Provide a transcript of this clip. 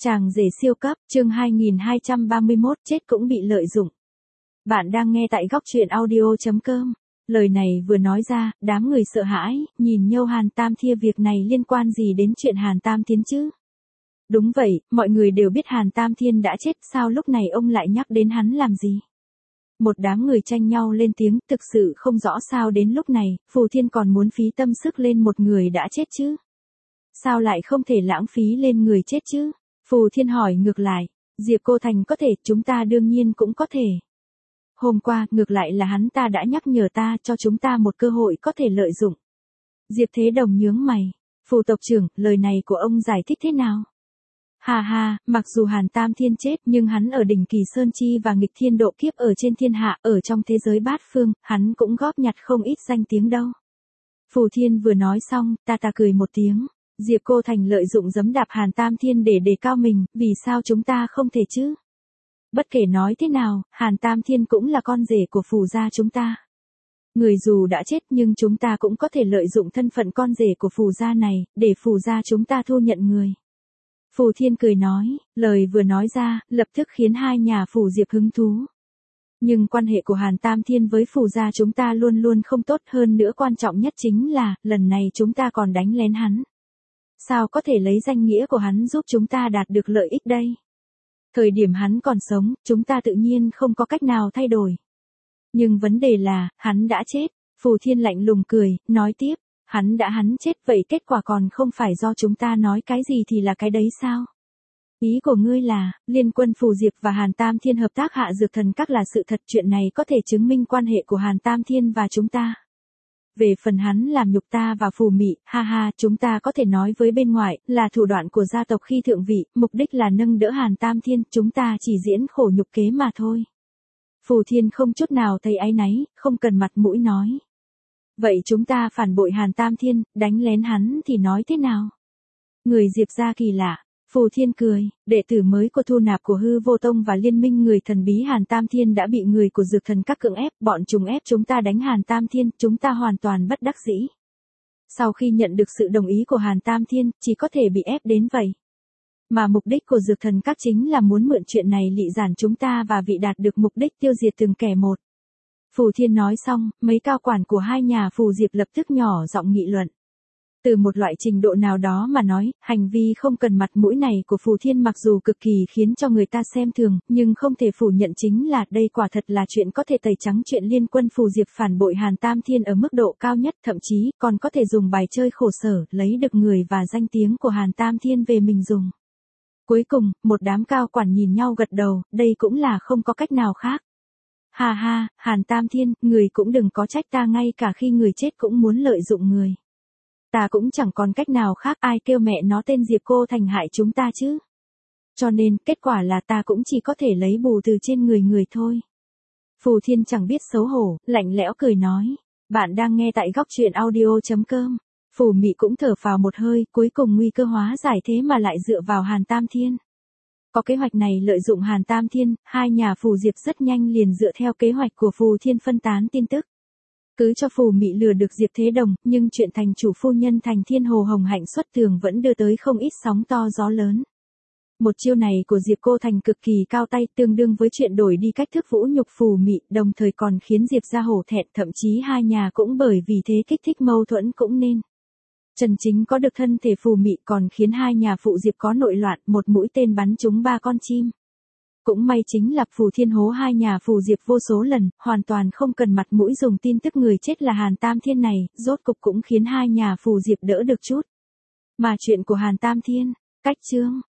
Chàng rể siêu cấp, chương 2231, chết cũng bị lợi dụng. Bạn đang nghe tại góc truyện audio.com. Lời này vừa nói ra, đám người sợ hãi, nhìn nhau Hàn Tam Thia, việc này liên quan gì đến chuyện Hàn Tam Thiên chứ? Đúng vậy, mọi người đều biết Hàn Tam Thiên đã chết, sao lúc này ông lại nhắc đến hắn làm gì? Một đám người tranh nhau lên tiếng, thực sự không rõ sao đến lúc này, Phù Thiên còn muốn phí tâm sức lên một người đã chết chứ? Sao lại không thể lãng phí lên người chết chứ? Phù Thiên hỏi ngược lại, Diệp Cô Thành có thể, chúng ta đương nhiên cũng có thể. Hôm qua, ngược lại là hắn ta đã nhắc nhở ta, cho chúng ta một cơ hội có thể lợi dụng. Diệp Thế Đồng nhướng mày, Phù tộc trưởng, lời này của ông giải thích thế nào? Hà hà, mặc dù Hàn Tam Thiên chết nhưng hắn ở đỉnh Kỳ Sơn Chi và nghịch thiên độ kiếp ở trên thiên hạ, ở trong thế giới bát phương, hắn cũng góp nhặt không ít danh tiếng đâu. Phù Thiên vừa nói xong, ta cười một tiếng. Diệp Cô Thành lợi dụng giẫm đạp Hàn Tam Thiên để đề cao mình, vì sao chúng ta không thể chứ? Bất kể nói thế nào, Hàn Tam Thiên cũng là con rể của Phù gia chúng ta. Người dù đã chết nhưng chúng ta cũng có thể lợi dụng thân phận con rể của Phù gia này, để Phù gia chúng ta thu nhận người. Phù Thiên cười nói, lời vừa nói ra, lập tức khiến hai nhà Phù Diệp hứng thú. Nhưng quan hệ của Hàn Tam Thiên với Phù gia chúng ta luôn luôn không tốt, hơn nữa quan trọng nhất chính là, lần này chúng ta còn đánh lén hắn. Sao có thể lấy danh nghĩa của hắn giúp chúng ta đạt được lợi ích đây? Thời điểm hắn còn sống, chúng ta tự nhiên không có cách nào thay đổi. Nhưng vấn đề là, hắn đã chết. Phù Thiên lạnh lùng cười, nói tiếp, hắn chết vậy kết quả còn không phải do chúng ta nói cái gì thì là cái đấy sao? Ý của ngươi là, Liên Quân Phù Diệp và Hàn Tam Thiên hợp tác hạ dược thần các là sự thật, chuyện này có thể chứng minh quan hệ của Hàn Tam Thiên và chúng ta. Về phần hắn làm nhục ta và Phù Mị, ha ha, chúng ta có thể nói với bên ngoài, là thủ đoạn của gia tộc khi thượng vị, mục đích là nâng đỡ Hàn Tam Thiên, chúng ta chỉ diễn khổ nhục kế mà thôi. Phù Thiên không chút nào thấy áy náy, không cần mặt mũi nói. Vậy chúng ta phản bội Hàn Tam Thiên, đánh lén hắn thì nói thế nào? Người Diệp gia kỳ lạ. Phù Thiên cười, đệ tử mới của thu nạp của Hư Vô Tông và liên minh người thần bí Hàn Tam Thiên đã bị người của dược thần các cưỡng ép, bọn chúng ép chúng ta đánh Hàn Tam Thiên, chúng ta hoàn toàn bất đắc dĩ. Sau khi nhận được sự đồng ý của Hàn Tam Thiên, chỉ có thể bị ép đến vậy. Mà mục đích của dược thần các chính là muốn mượn chuyện này lị giản chúng ta và vị đạt được mục đích tiêu diệt từng kẻ một. Phù Thiên nói xong, mấy cao quản của hai nhà Phù Diệp lập tức nhỏ giọng nghị luận. Từ một loại trình độ nào đó mà nói, hành vi không cần mặt mũi này của Phù Thiên mặc dù cực kỳ khiến cho người ta xem thường, nhưng không thể phủ nhận chính là đây quả thật là chuyện có thể tẩy trắng chuyện Liên Quân Phù Diệp phản bội Hàn Tam Thiên ở mức độ cao nhất, thậm chí còn có thể dùng bài chơi khổ sở, lấy được người và danh tiếng của Hàn Tam Thiên về mình dùng. Cuối cùng, một đám cao quản nhìn nhau gật đầu, đây cũng là không có cách nào khác. Ha ha, Hàn Tam Thiên, người cũng đừng có trách ta, ngay cả khi người chết cũng muốn lợi dụng người. Ta cũng chẳng còn cách nào khác, ai kêu mẹ nó tên Diệp Cô Thành hại chúng ta chứ. Cho nên, kết quả là ta cũng chỉ có thể lấy bù từ trên người thôi. Phù Thiên chẳng biết xấu hổ, lạnh lẽo cười nói. Bạn đang nghe tại góc truyện audio.com. Phù Mị cũng thở phào một hơi, cuối cùng nguy cơ hóa giải thế mà lại dựa vào Hàn Tam Thiên. Có kế hoạch này lợi dụng Hàn Tam Thiên, hai nhà Phù Diệp rất nhanh liền dựa theo kế hoạch của Phù Thiên phân tán tin tức. Cứ cho Phù Mị lừa được Diệp Thế Đồng, nhưng chuyện thành chủ phu nhân Thành Thiên Hồ Hồng Hạnh xuất tường vẫn đưa tới không ít sóng to gió lớn. Một chiêu này của Diệp Cô Thành cực kỳ cao tay, tương đương với chuyện đổi đi cách thức vũ nhục Phù Mị, đồng thời còn khiến Diệp gia hổ thẹn, thậm chí hai nhà cũng bởi vì thế kích thích mâu thuẫn cũng nên. Trần Chính có được thân thể Phù Mị còn khiến hai nhà phụ Diệp có nội loạn, một mũi tên bắn trúng 3 con chim. Cũng may chính là Phù Thiên hố hai nhà Phù Diệp vô số lần, hoàn toàn không cần mặt mũi dùng tin tức người chết là Hàn Tam Thiên này, rốt cục cũng khiến hai nhà Phù Diệp đỡ được chút. Mà chuyện của Hàn Tam Thiên, cách chương.